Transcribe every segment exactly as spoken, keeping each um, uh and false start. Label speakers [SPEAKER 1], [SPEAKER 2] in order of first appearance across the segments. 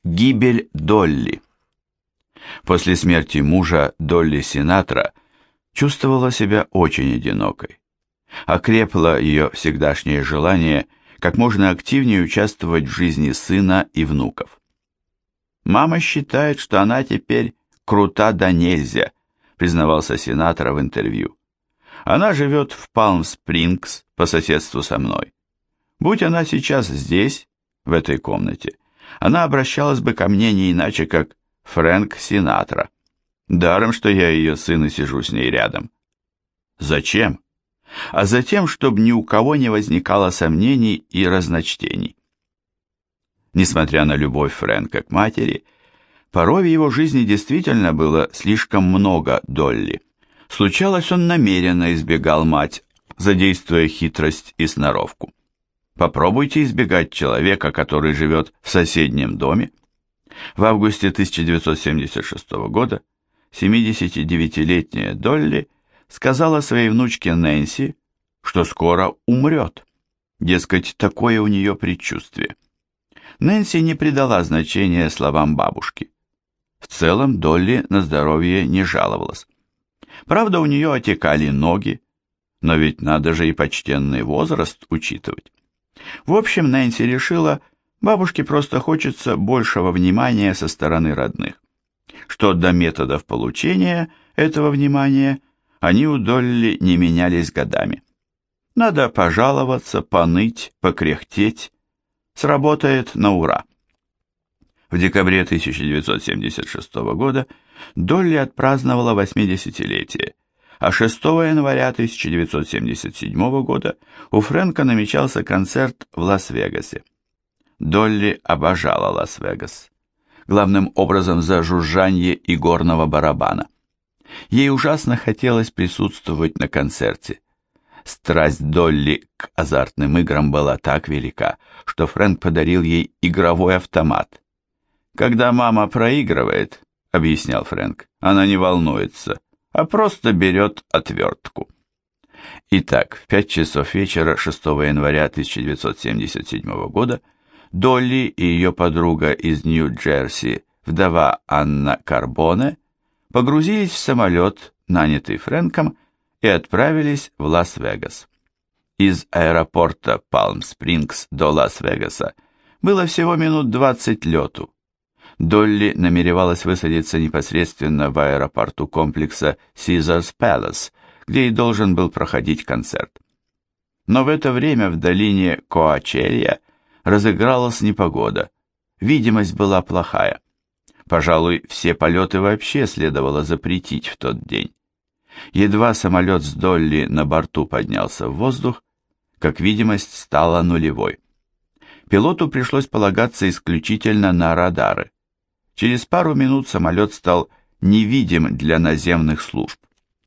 [SPEAKER 1] Гибель Долли. После смерти мужа Долли Синатра чувствовала себя очень одинокой. Окрепло ее всегдашнее желание как можно активнее участвовать в жизни сына и внуков. «Мама считает, что она теперь крута да нельзя», признавался Синатра в интервью. «Она живет в Палм-Спрингс по соседству со мной. Будь она сейчас здесь, в этой комнате, она обращалась бы ко мне не иначе, как Фрэнк Синатра. Даром, что я ее сын и сижу с ней рядом». Зачем? А затем, чтобы ни у кого не возникало сомнений и разночтений. Несмотря на любовь Фрэнка к матери, порой в его жизни действительно было слишком много Долли. Случалось, он намеренно избегал мать, задействуя хитрость и сноровку. Попробуйте избегать человека, который живет в соседнем доме. В августе тысяча девятьсот семьдесят шестого года семидесятидевятилетняя Долли сказала своей внучке Нэнси, что скоро умрет. Дескать, такое у нее предчувствие. Нэнси не придала значения словам бабушки. В целом Долли на здоровье не жаловалась. Правда, у нее отекали ноги, но ведь надо же и почтенный возраст учитывать. В общем, Нэнси решила, бабушке просто хочется большего внимания со стороны родных. Что до методов получения этого внимания, они у Долли не менялись годами. Надо пожаловаться, поныть, покряхтеть. Сработает на ура. В декабре тысяча девятьсот семьдесят шестого года Долли отпраздновала восьмидесятилетие, а шестого января тысяча девятьсот семьдесят седьмого года у Фрэнка намечался концерт в Лас-Вегасе. Долли обожала Лас-Вегас, главным образом за жужжанье игорного барабана. Ей ужасно хотелось присутствовать на концерте. Страсть Долли к азартным играм была так велика, что Фрэнк подарил ей игровой автомат. «Когда мама проигрывает, — объяснял Фрэнк, — она не волнуется, а просто берет отвертку». Итак, в пять часов вечера шестого января тысяча девятьсот семьдесят седьмого года Долли и ее подруга из Нью-Джерси, вдова Анна Карбоне, погрузились в самолет, нанятый Фрэнком, и отправились в Лас-Вегас. Из аэропорта Палм-Спрингс до Лас-Вегаса было всего минут двадцать лету. Долли намеревалась высадиться непосредственно в аэропорту комплекса Caesars Palace, где и должен был проходить концерт. Но в это время в долине Коачелья разыгралась непогода, видимость была плохая. Пожалуй, все полеты вообще следовало запретить в тот день. Едва самолет с Долли на борту поднялся в воздух, как видимость стала нулевой. Пилоту пришлось полагаться исключительно на радары. Через пару минут самолет стал невидим для наземных служб.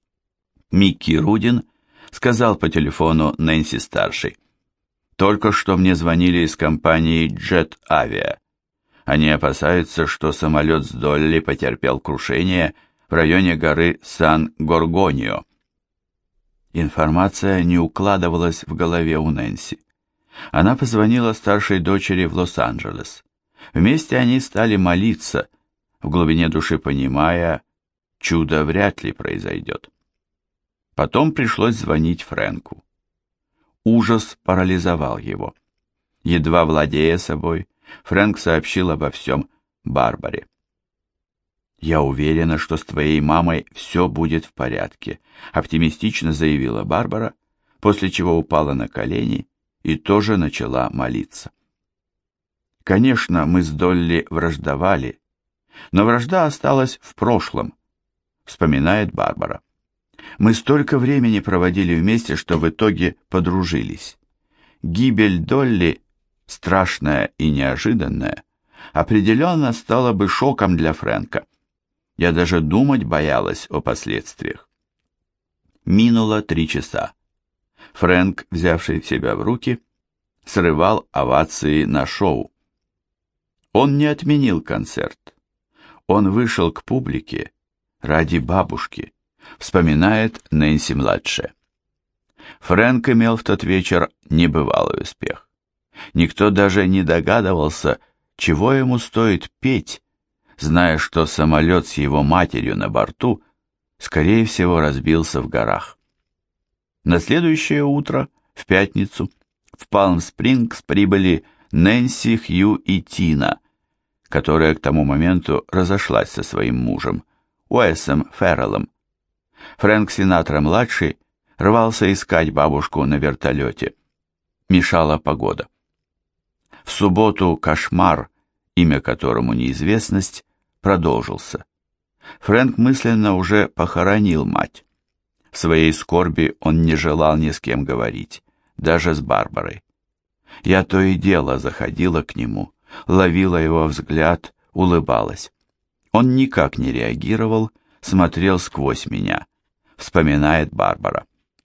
[SPEAKER 1] Микки Рудин сказал по телефону Нэнси-старшей: «Только что мне звонили из компании Jet Avia. Они опасаются, что самолет с Долли потерпел крушение в районе горы Сан-Горгонио». Информация не укладывалась в голове у Нэнси. Она позвонила старшей дочери в Лос-Анджелес. Вместе они стали молиться, в глубине души понимая, чудо вряд ли произойдет. Потом пришлось звонить Фрэнку. Ужас парализовал его. Едва владея собой, Фрэнк сообщил обо всем Барбаре. «Я уверена, что с твоей мамой все будет в порядке», оптимистично заявила Барбара, после чего упала на колени и тоже начала молиться. «Конечно, мы с Долли враждовали, но вражда осталась в прошлом», вспоминает Барбара. «Мы столько времени проводили вместе, что в итоге подружились. Гибель Долли, страшная и неожиданная, определенно стала бы шоком для Фрэнка. Я даже думать боялась о последствиях». Минуло три часа. Фрэнк, взявший себя в руки, срывал овации на шоу. Он не отменил концерт. Он вышел к публике ради бабушки, вспоминает Нэнси-младшая. Фрэнк имел в тот вечер небывалый успех. Никто даже не догадывался, чего ему стоит петь, зная, что самолет с его матерью на борту, скорее всего, разбился в горах. На следующее утро, в пятницу, в Палм-Спрингс прибыли Нэнси, Хью и Тина, которая к тому моменту разошлась со своим мужем, Уэсом Ферреллом. Фрэнк Синатра-младший рвался искать бабушку на вертолете. Мешала погода. В субботу кошмар, имя которому неизвестность, продолжился. Фрэнк мысленно уже похоронил мать. В своей скорби он не желал ни с кем говорить, даже с Барбарой. Я то и дело заходила к нему, ловила его взгляд, улыбалась. Он никак не реагировал, смотрел сквозь меня, вспоминает Барбара.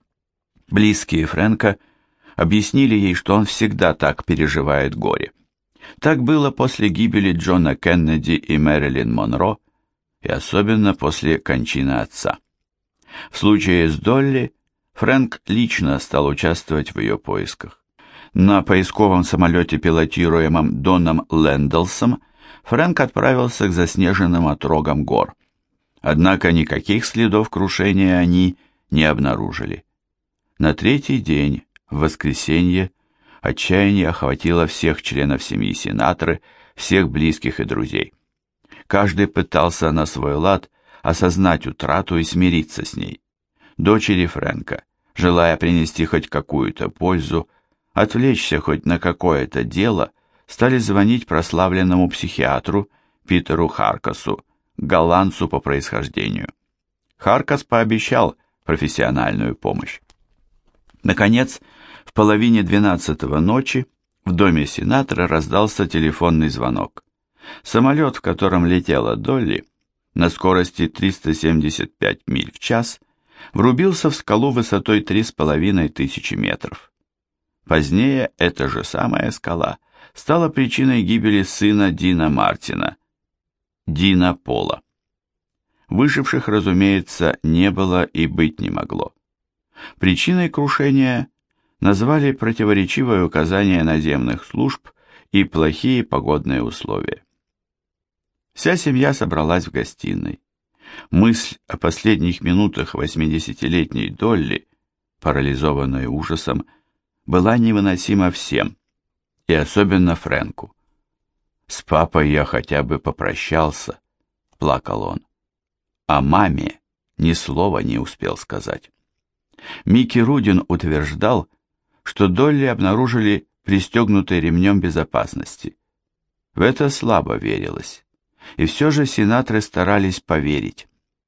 [SPEAKER 1] Близкие Фрэнка объяснили ей, что он всегда так переживает горе. Так было после гибели Джона Кеннеди и Мэрилин Монро, и особенно после кончины отца. В случае с Долли Фрэнк лично стал участвовать в ее поисках. На поисковом самолете, пилотируемом Доном Лэндалсом, Фрэнк отправился к заснеженным отрогам гор. Однако никаких следов крушения они не обнаружили. На третий день, в воскресенье, отчаяние охватило всех членов семьи Синатры, всех близких и друзей. Каждый пытался на свой лад осознать утрату и смириться с ней. Дочери Фрэнка, желая принести хоть какую-то пользу, отвлечься хоть на какое-то дело, стали звонить прославленному психиатру Питеру Харкасу, голландцу по происхождению. Харкас пообещал профессиональную помощь. Наконец, в половине двенадцатого ночи в доме Синатра раздался телефонный звонок. Самолет, в котором летела Долли, на скорости триста семьдесят пять миль в час, врубился в скалу высотой три с половиной тысячи метров. Позднее эта же самая скала стала причиной гибели сына Дина Мартина, Дина Пола. Выживших, разумеется, не было и быть не могло. Причиной крушения назвали противоречивое указание наземных служб и плохие погодные условия. Вся семья собралась в гостиной. Мысль о последних минутах восьмидесятилетней Долли, парализованной ужасом, была невыносима всем, и особенно Фрэнку. «С папой я хотя бы попрощался», — плакал он. О маме ни слова не успел сказать. Микки Рудин утверждал, что Долли обнаружили пристегнутой ремнем безопасности. В это слабо верилось, и все же сенаторы старались поверить.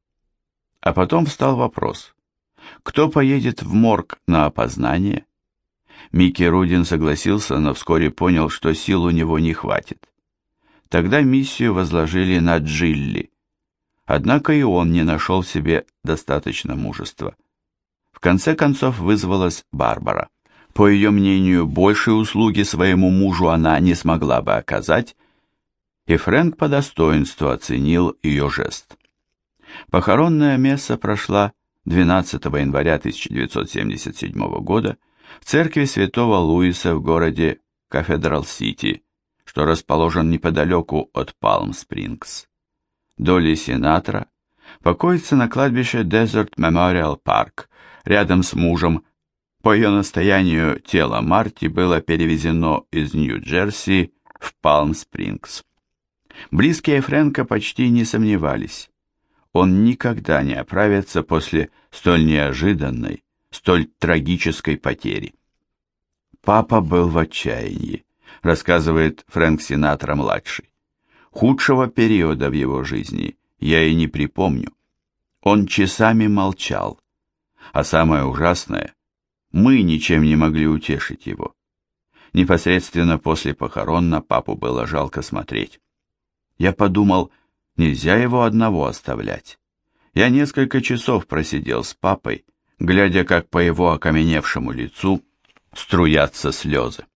[SPEAKER 1] А потом встал вопрос, кто поедет в морг на опознание? Микки Рудин согласился, но вскоре понял, что сил у него не хватит. Тогда миссию возложили на Джилли, однако и он не нашел в себе достаточно мужества. В конце концов вызвалась Барбара. По ее мнению, большей услуги своему мужу она не смогла бы оказать, и Фрэнк по достоинству оценил ее жест. Похоронная месса прошла двенадцатого января тысяча девятьсот семьдесят седьмого года в церкви святого Луиса в городе Кафедрал-Сити, что расположен неподалеку от Палм-Спрингс. Долли Синатра покоится на кладбище Desert Memorial Park рядом с мужем. По ее настоянию тело Марти было перевезено из Нью-Джерси в Палм-Спрингс. Близкие Фрэнка почти не сомневались. Он никогда не оправится после столь неожиданной, столь трагической потери. «Папа был в отчаянии», — рассказывает Фрэнк Синатра-младший. «Худшего периода в его жизни я и не припомню. Он часами молчал. А самое ужасное, мы ничем не могли утешить его. Непосредственно после похорон на папу было жалко смотреть. Я подумал, нельзя его одного оставлять. Я несколько часов просидел с папой, глядя, как по его окаменевшему лицу струятся слезы.